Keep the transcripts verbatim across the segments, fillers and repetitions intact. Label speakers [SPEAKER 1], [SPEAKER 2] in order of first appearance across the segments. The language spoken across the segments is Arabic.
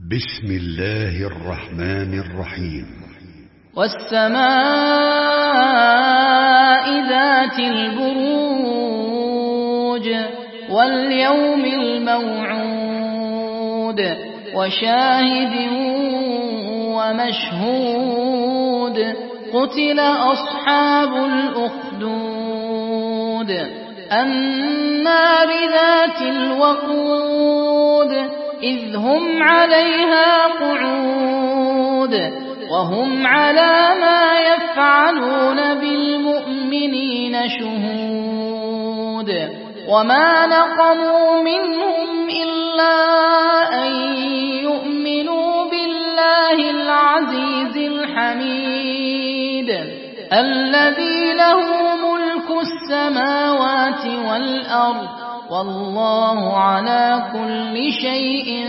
[SPEAKER 1] بسم الله الرحمن الرحيم.
[SPEAKER 2] والسماء ذات البروج واليوم الموعود وشاهد ومشهود قتل أصحاب الأخدود النار ذات الوقود إذ هم عليها قعود وهم على ما يفعلون بالمؤمنين شهود وما نقموا منهم إلا أن يؤمنوا بالله العزيز الحميد الذي له ملك السماوات والأرض والله على كل شيء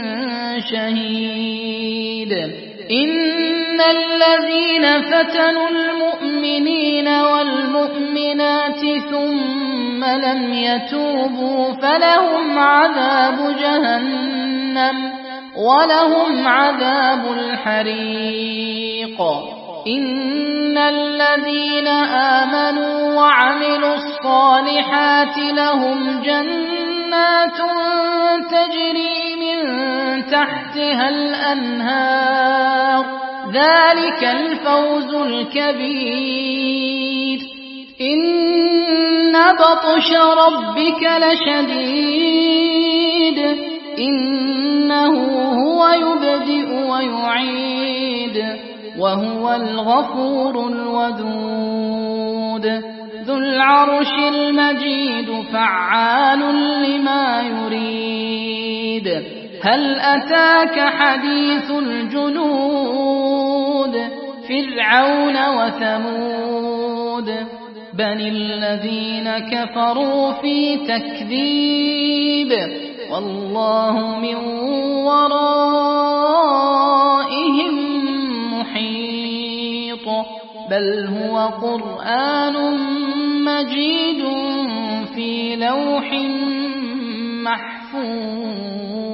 [SPEAKER 2] شهيد. إن الذين فتنوا المؤمنين والمؤمنات ثم لم يتوبوا فلهم عذاب جهنم ولهم عذاب الحريق. إن الذين آمنوا وعملوا الصالحات لهم جنات تجري من تحتها الأنهار ذلك الفوز الكبير. إن بطش ربك لشديد إنه هو يبدئ ويعيد وهو الغفور الودود ذو العرش المجيد فعال لما يريد. هل أتاك حديث الجنود فرعون وثمود بل الذين كفروا في تكذيب والله من ورائهم محيط بل هو قرآن مجيد في لوح محفوظ.